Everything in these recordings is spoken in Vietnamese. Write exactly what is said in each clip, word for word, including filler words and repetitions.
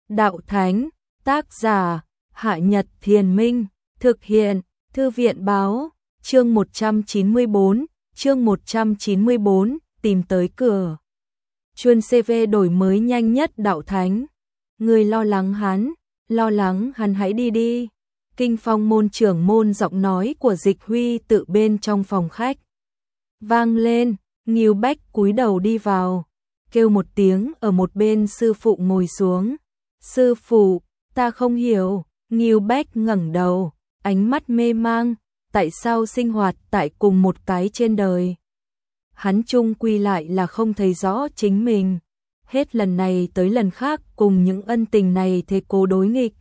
đạo thánh, tác giả, Hạ Nhật Thiền Minh, thực hiện, Thư viện báo, chương một trăm chín mươi bốn, chương một trăm chín mươi bốn, tìm tới cửa. Chuân xê vê đổi mới nhanh nhất đạo thánh. Người lo lắng hắn, lo lắng hắn hãy đi đi. Kinh Phong môn trưởng môn giọng nói của Dịch Huy tự bên trong phòng khách vang lên, Ngưu Bách cúi đầu đi vào, kêu một tiếng ở một bên sư phụ ngồi xuống. Sư phụ, ta không hiểu. Ngưu Bách ngẩng đầu, ánh mắt mê mang, tại sao sinh hoạt tại cùng một cái trên đời? Hắn chung quy lại là không thấy rõ chính mình, hết lần này tới lần khác cùng những ân tình này thế cố đối nghịch.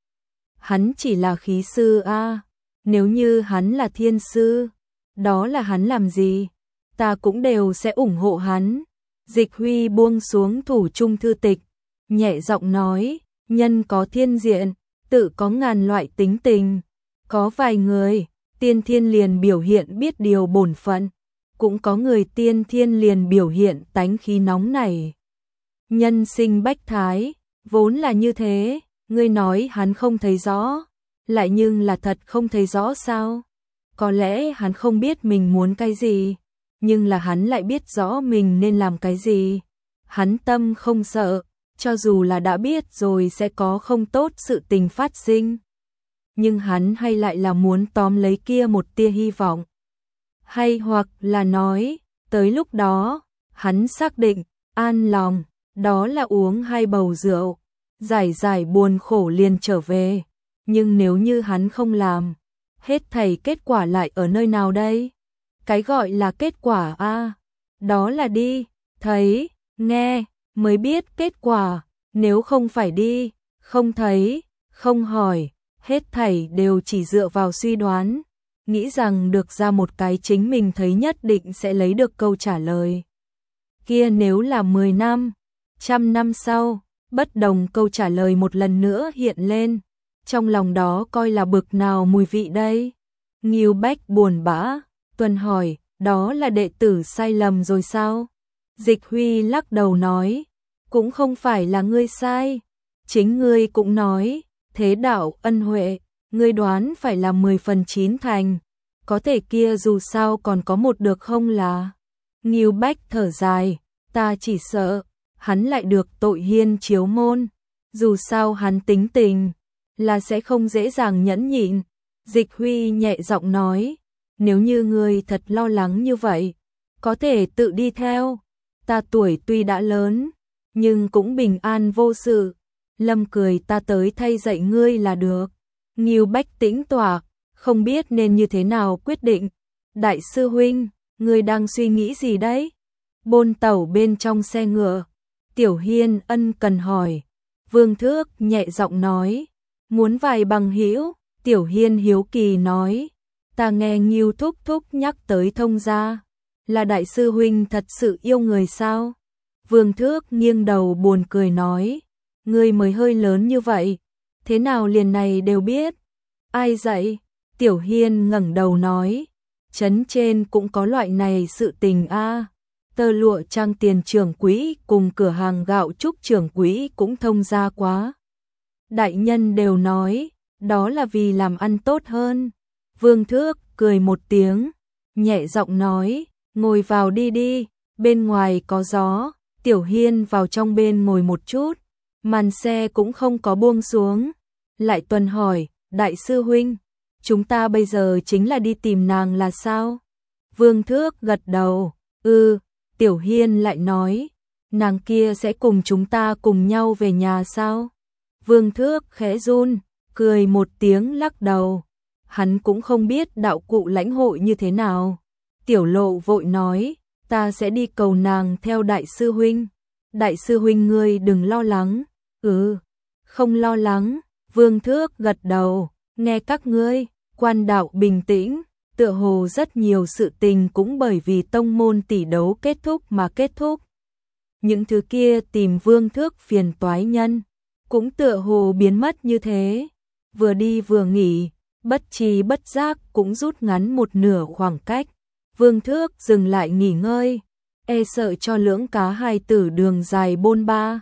Hắn chỉ là khí sư a, nếu như hắn là thiên sư, đó là hắn làm gì? Ta cũng đều sẽ ủng hộ hắn. Dịch Huy buông xuống thủ trung thư tịch, nhẹ giọng nói, nhân có thiên diện, tự có ngàn loại tính tình. Có vài người, tiên thiên liền biểu hiện biết điều bổn phận, cũng có người tiên thiên liền biểu hiện tánh khí nóng nảy. Nhân sinh bách thái, vốn là như thế, ngươi nói hắn không thấy rõ, lại nhưng là thật không thấy rõ sao? Có lẽ hắn không biết mình muốn cái gì, nhưng là hắn lại biết rõ mình nên làm cái gì. Hắn tâm không sợ, cho dù là đã biết rồi sẽ có không tốt sự tình phát sinh. Nhưng hắn hay lại là muốn tóm lấy kia một tia hy vọng. Hay hoặc là nói, tới lúc đó, hắn xác định, an lòng, đó là uống hai bầu rượu, giải giải buồn khổ liền trở về. Nhưng nếu như hắn không làm, hết thảy kết quả lại ở nơi nào đây? Cái gọi là kết quả a, đó là đi, thấy, nghe, mới biết kết quả. Nếu không phải đi, không thấy, không hỏi, hết thảy đều chỉ dựa vào suy đoán, nghĩ rằng được ra một cái chính mình thấy nhất định sẽ lấy được câu trả lời. Kia nếu là mười năm, trăm năm sau, bất đồng câu trả lời một lần nữa hiện lên, trong lòng đó coi là bực nào mùi vị đây? Ngưu Bách buồn bã, tuần hỏi, đó là đệ tử sai lầm rồi sao? Dịch Huy lắc đầu nói, cũng không phải là ngươi sai, chính ngươi cũng nói, thế đạo ân huệ, ngươi đoán phải là mười phần chín thành, có thể kia dù sao còn có một được không là? Ngưu Bách thở dài, ta chỉ sợ, hắn lại được tội hiên chiếu môn, dù sao hắn tính tình, là sẽ không dễ dàng nhẫn nhịn. Dịch Huy nhẹ giọng nói, nếu như ngươi thật lo lắng như vậy, có thể tự đi theo, ta tuổi tuy đã lớn, nhưng cũng bình an vô sự. Lâm cười ta tới thay dạy ngươi là được. Ngưu Bách tĩnh tọa, không biết nên như thế nào quyết định. Đại sư huynh, ngươi đang suy nghĩ gì đấy? Bôn tẩu bên trong xe ngựa, Tiểu Hiên ân cần hỏi. Vương Thước nhẹ giọng nói, muốn vài bằng hữu. Tiểu Hiên hiếu kỳ nói, ta nghe Ngưu thúc thúc nhắc tới thông gia, là đại sư huynh thật sự yêu người sao? Vương Thước nghiêng đầu buồn cười nói, ngươi mới hơi lớn như vậy, thế nào liền này đều biết? Ai dạy? Tiểu Hiên ngẩng đầu nói, trấn trên cũng có loại này sự tình a. Tơ lụa trang tiền trưởng quỹ cùng cửa hàng gạo trúc trưởng quỹ cũng thông gia quá. Đại nhân đều nói, đó là vì làm ăn tốt hơn. Vương Thước cười một tiếng, nhẹ giọng nói, ngồi vào đi đi, bên ngoài có gió. Tiểu Hiên vào trong bên ngồi một chút, màn xe cũng không có buông xuống. Lại tuần hỏi, đại sư huynh, chúng ta bây giờ chính là đi tìm nàng là sao? Vương Thước gật đầu, ừ. Tiểu Hiên lại nói, nàng kia sẽ cùng chúng ta cùng nhau về nhà sao? Vương Thước khẽ run, cười một tiếng lắc đầu. Hắn cũng không biết đạo cụ lãnh hội như thế nào. Tiểu Lộ vội nói, ta sẽ đi cầu nàng theo đại sư huynh. Đại sư huynh ngươi đừng lo lắng. Ừ, không lo lắng. Vương Thước gật đầu, nghe các ngươi, quan đạo bình tĩnh, tựa hồ rất nhiều sự tình cũng bởi vì tông môn tỷ đấu kết thúc mà kết thúc. Những thứ kia tìm Vương Thước phiền toái nhân, cũng tựa hồ biến mất như thế. Vừa đi vừa nghỉ, bất tri bất giác cũng rút ngắn một nửa khoảng cách. Vương Thước dừng lại nghỉ ngơi, e sợ cho lưỡng cá hài tử đường dài bôn ba.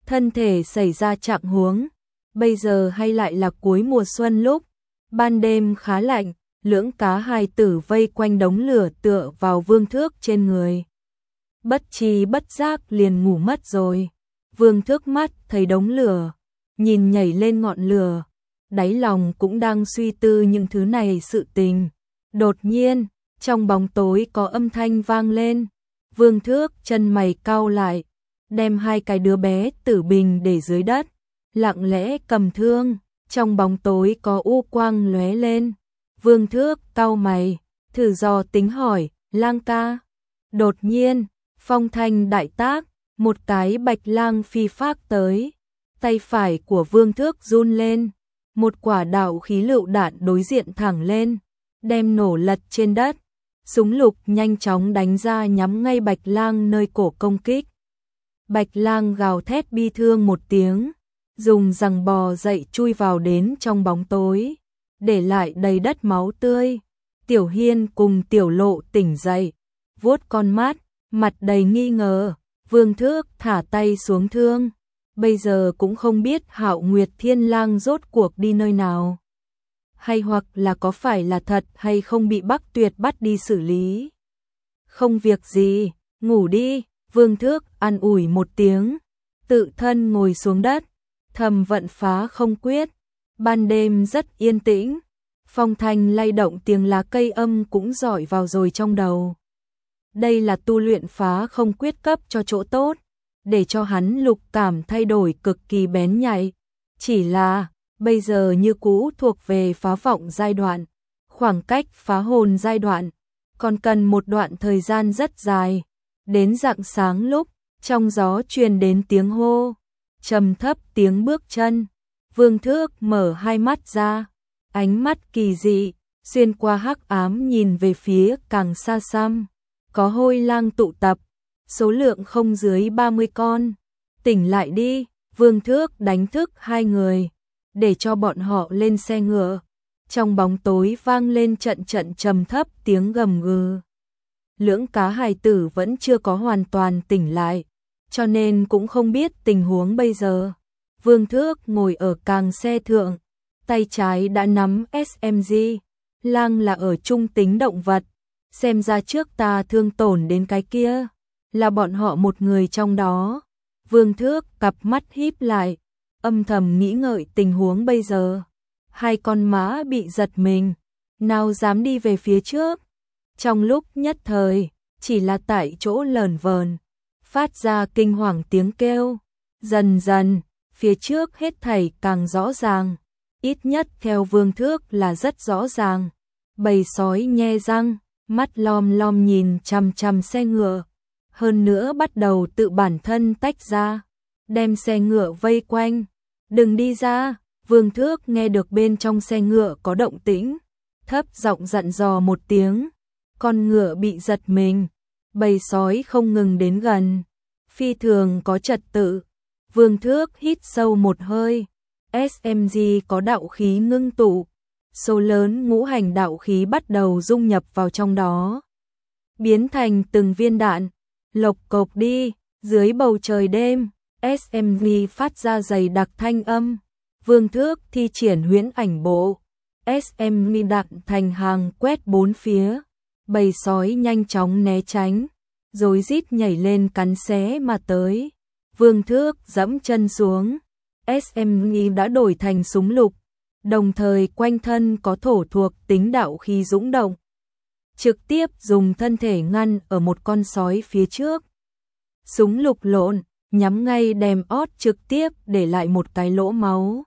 thân thể xảy ra trạng huống. Bây giờ hay lại là cuối mùa xuân lúc ban đêm khá lạnh, lưỡng cá hài tử vây quanh đống lửa tựa vào Vương Thước trên người. Bất tri bất giác liền ngủ mất rồi. Vương Thước mắt thấy đống lửa, nhìn nhảy lên ngọn lửa, đáy lòng cũng đang suy tư những thứ này sự tình. Đột nhiên, trong bóng tối có âm thanh vang lên. Vương Thước chân mày cau lại, đem hai cái đứa bé tử bình để dưới đất, lặng lẽ cầm thương. Trong bóng tối có u quang lóe lên. Vương Thước cau mày, thử dò tính hỏi, Lang ca. Đột nhiên, phong thanh đại tác, một cái bạch lang phi phác tới. Tay phải của Vương Thước run lên, một quả đạo khí lựu đạn đối diện thẳng lên, đem nổ lật trên đất. Súng lục nhanh chóng đánh ra nhắm ngay bạch lang nơi cổ công kích. Bạch lang gào thét bi thương một tiếng, dùng giằng bò dậy chui vào đến trong bóng tối, để lại đầy đất máu tươi. Tiểu Hiên cùng Tiểu Lộ tỉnh dậy, vuốt con mắt, mặt đầy nghi ngờ. Vương Thước thả tay xuống thương, bây giờ cũng không biết Hạo Nguyệt Thiên Lang rốt cuộc đi nơi nào, hay hoặc là có phải là thật hay không bị Bắc Tuyệt bắt đi xử lý. Không việc gì, ngủ đi. Vương Thước an ủi một tiếng, tự thân ngồi xuống đất, thầm vận phá không quyết. Ban đêm rất yên tĩnh, phong thanh lay động tiếng lá cây âm cũng dọi vào rồi trong đầu. Đây là tu luyện phá không quyết cấp cho chỗ tốt, để cho hắn lục cảm thay đổi cực kỳ bén nhạy. Chỉ là, bây giờ như cũ thuộc về phá vọng giai đoạn, khoảng cách phá hồn giai đoạn, còn cần một đoạn thời gian rất dài. Đến rạng sáng lúc, trong gió truyền đến tiếng hô, trầm thấp tiếng bước chân. Vương Thước mở hai mắt ra, ánh mắt kỳ dị, xuyên qua hắc ám nhìn về phía càng xa xăm. Có hôi lang tụ tập, số lượng không dưới ba mươi con. Tỉnh lại đi, Vương Thước đánh thức hai người, để cho bọn họ lên xe ngựa. Trong bóng tối vang lên trận trận trầm thấp tiếng gầm gừ. Lưỡng cá hài tử vẫn chưa có hoàn toàn tỉnh lại, cho nên cũng không biết tình huống bây giờ. Vương Thước ngồi ở càng xe thượng, tay trái đã nắm ét em giê. Lang là ở trung tính động vật, xem ra trước ta thương tổn đến cái kia, là bọn họ một người trong đó. Vương Thước cặp mắt híp lại, âm thầm nghĩ ngợi tình huống bây giờ. Hai con mã bị giật mình, nào dám đi về phía trước. Trong lúc nhất thời, chỉ là tại chỗ lởn vởn, phát ra kinh hoàng tiếng kêu. Dần dần, phía trước hết thảy càng rõ ràng, ít nhất theo Vương Thước là rất rõ ràng. Bầy sói nhe răng, mắt lom lom nhìn chằm chằm xe ngựa, hơn nữa bắt đầu tự bản thân tách ra, đem xe ngựa vây quanh. Đừng đi ra. Vương Thước nghe được bên trong xe ngựa có động tĩnh, thấp giọng dặn dò một tiếng. Con ngựa bị giật mình, bầy sói không ngừng đến gần, phi thường có trật tự. Vương Thước hít sâu một hơi, ét em giê có đạo khí ngưng tụ, số lớn ngũ hành đạo khí bắt đầu dung nhập vào trong đó, biến thành từng viên đạn, lộc cộc đi. Dưới bầu trời đêm, ét em giê phát ra dày đặc thanh âm. Vương Thước thi triển huyễn ảnh bộ, ét em giê đạn thành hàng quét bốn phía. Bầy sói nhanh chóng né tránh, rối rít nhảy lên cắn xé mà tới. Vương Thước dẫm chân xuống, ét em giê đã đổi thành súng lục, đồng thời quanh thân có thổ thuộc tính đạo khí dũng động, trực tiếp dùng thân thể ngăn ở một con sói phía trước. Súng lục lộn, nhắm ngay đèm ót trực tiếp để lại một cái lỗ máu.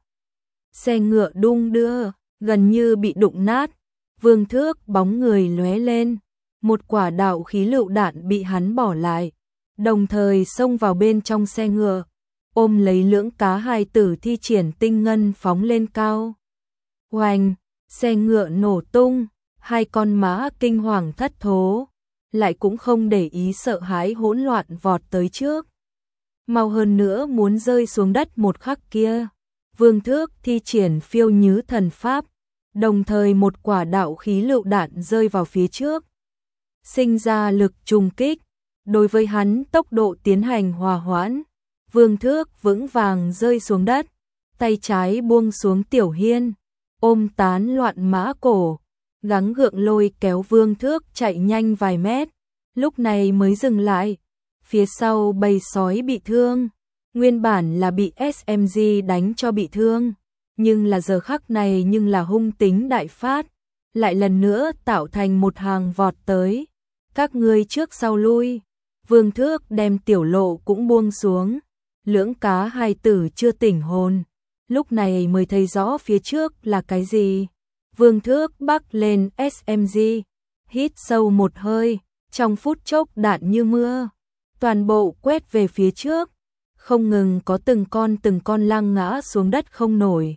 Xe ngựa đung đưa, gần như bị đụng nát. Vương Thước bóng người lóe lên, một quả đạo khí lựu đạn bị hắn bỏ lại, đồng thời xông vào bên trong xe ngựa, ôm lấy lưỡng cá hài tử thi triển tinh ngân phóng lên cao. Oanh, xe ngựa nổ tung, hai con mã kinh hoàng thất thố, lại cũng không để ý sợ hãi hỗn loạn vọt tới trước. Mau hơn nữa muốn rơi xuống đất một khắc kia, Vương Thước thi triển phiêu nhứ thần pháp, đồng thời một quả đạo khí lựu đạn rơi vào phía trước, sinh ra lực trùng kích, đối với hắn tốc độ tiến hành hòa hoãn, Vương Thước vững vàng rơi xuống đất, tay trái buông xuống Tiểu Hiên, ôm tán loạn mã cổ, gắng gượng lôi kéo Vương Thước chạy nhanh vài mét, lúc này mới dừng lại. Phía sau bầy sói bị thương, nguyên bản là bị ét em giê đánh cho bị thương, nhưng là giờ khắc này nhưng là hung tính đại phát, lại lần nữa tạo thành một hàng vọt tới. Các ngươi trước sau lui. Vương Thước đem Tiểu Lộ cũng buông xuống, lưỡng cá hai tử chưa tỉnh hồn, lúc này mới thấy rõ phía trước là cái gì. Vương Thước bắc lên ét em giê, hít sâu một hơi, trong phút chốc đạn như mưa, toàn bộ quét về phía trước, không ngừng có từng con từng con lăng ngã xuống đất không nổi.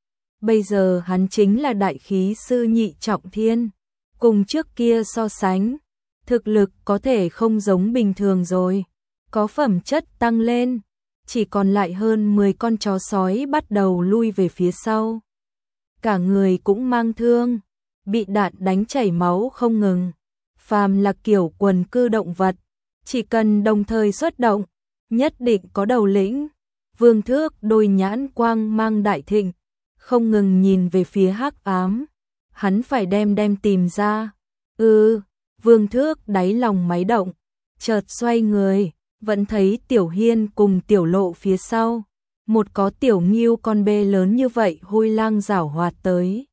Bây giờ hắn chính là đại khí sư nhị trọng thiên, cùng trước kia so sánh, thực lực có thể không giống bình thường rồi, có phẩm chất tăng lên, chỉ còn lại hơn mười con chó sói bắt đầu lui về phía sau. Cả người cũng mang thương, bị đạn đánh chảy máu không ngừng. Phàm là kiểu quần cư động vật, chỉ cần đồng thời xuất động, nhất định có đầu lĩnh. Vương Thước đôi nhãn quang mang đại thịnh, không ngừng nhìn về phía hắc ám, hắn phải đem đem tìm ra. Ừ, Vương Thước đáy lòng máy động, chợt xoay người, vẫn thấy Tiểu Hiên cùng Tiểu Lộ phía sau, một có Tiểu Ngưu con bê lớn như vậy hôi lang giảo hoạt tới.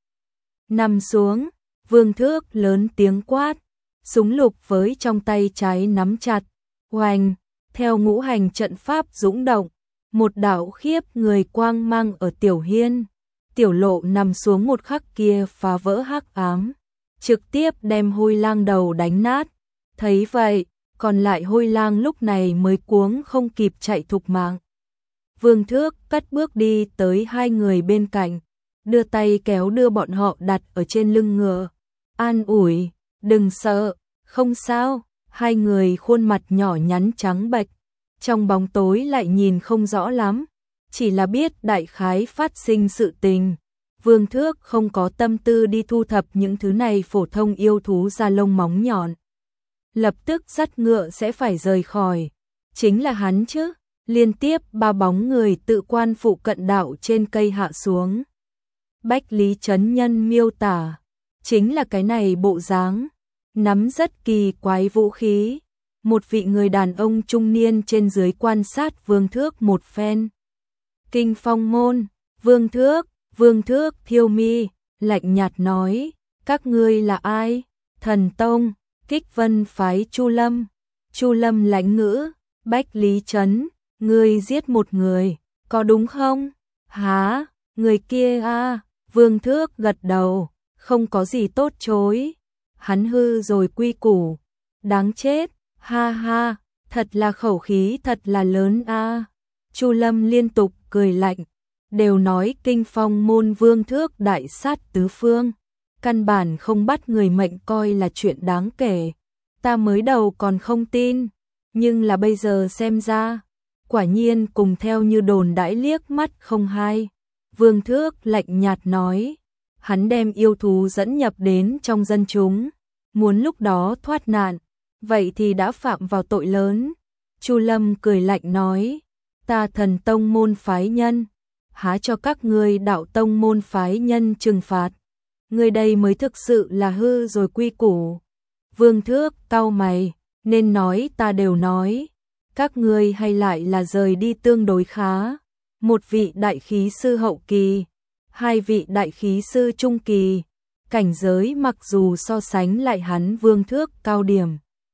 Nằm xuống, Vương Thước lớn tiếng quát, súng lục với trong tay trái nắm chặt, oanh, theo ngũ hành trận pháp dũng động, một đạo khiếp người quang mang ở Tiểu Hiên, Tiểu Lộ nằm xuống một khắc kia phá vỡ hắc ám, trực tiếp đem hôi lang đầu đánh nát. Thấy vậy, còn lại hôi lang lúc này mới cuống không kịp chạy thục mạng. Vương Thước cất bước đi tới hai người bên cạnh, đưa tay kéo đưa bọn họ đặt ở trên lưng ngựa, an ủi, đừng sợ, không sao. Hai người khuôn mặt nhỏ nhắn trắng bệch, trong bóng tối lại nhìn không rõ lắm, chỉ là biết đại khái phát sinh sự tình. Vương Thước không có tâm tư đi thu thập những thứ này phổ thông yêu thú da lông móng nhọn. Lập tức dắt ngựa sẽ phải rời khỏi. Chính là hắn chứ. Liên tiếp ba bóng người tự quan phụ cận đạo trên cây hạ xuống. Bách Lý Chấn Nhân miêu tả, chính là cái này bộ dáng, nắm rất kỳ quái vũ khí. Một vị người đàn ông trung niên trên dưới quan sát Vương Thước một phen. Kinh Phong môn, Vương Thước, Vương Thước thiêu mi, lạnh nhạt nói, các ngươi là ai? Thần Tông, Kích Vân phái Chu Lâm. Chu Lâm lãnh ngữ, Bách Lý Chấn, ngươi giết một người, có đúng không? Hả, người kia à? Vương Thước gật đầu, không có gì tốt chối. Hắn hư rồi quy củ, đáng chết, ha ha, thật là khẩu khí thật là lớn a. À. Chu Lâm liên tục cười lạnh, đều nói Kinh Phong môn Vương Thước đại sát tứ phương, căn bản không bắt người mệnh coi là chuyện đáng kể. Ta mới đầu còn không tin, nhưng là bây giờ xem ra, quả nhiên cùng theo như đồn đãi liếc mắt không hai. Vương Thước lạnh nhạt nói, hắn đem yêu thú dẫn nhập đến trong dân chúng, muốn lúc đó thoát nạn, vậy thì đã phạm vào tội lớn. Chu Lâm cười lạnh nói, ta Thần Tông môn phái nhân, há cho các ngươi Đạo Tông môn phái nhân trừng phạt. Ngươi đây mới thực sự là hư rồi quy củ. Vương Thước cau mày, nên nói ta đều nói, các ngươi hay lại là rời đi tương đối khá. Một vị đại khí sư hậu kỳ, hai vị đại khí sư trung kỳ, cảnh giới mặc dù so sánh lại hắn Vương Thước cao điểm,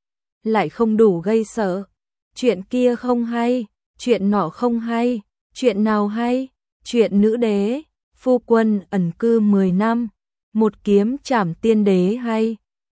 lại không đủ gây sợ. Chuyện kia không hay, chuyện nọ không hay, chuyện nào hay? Chuyện nữ đế, phu quân ẩn cư mười năm, một kiếm trảm tiên đế hay?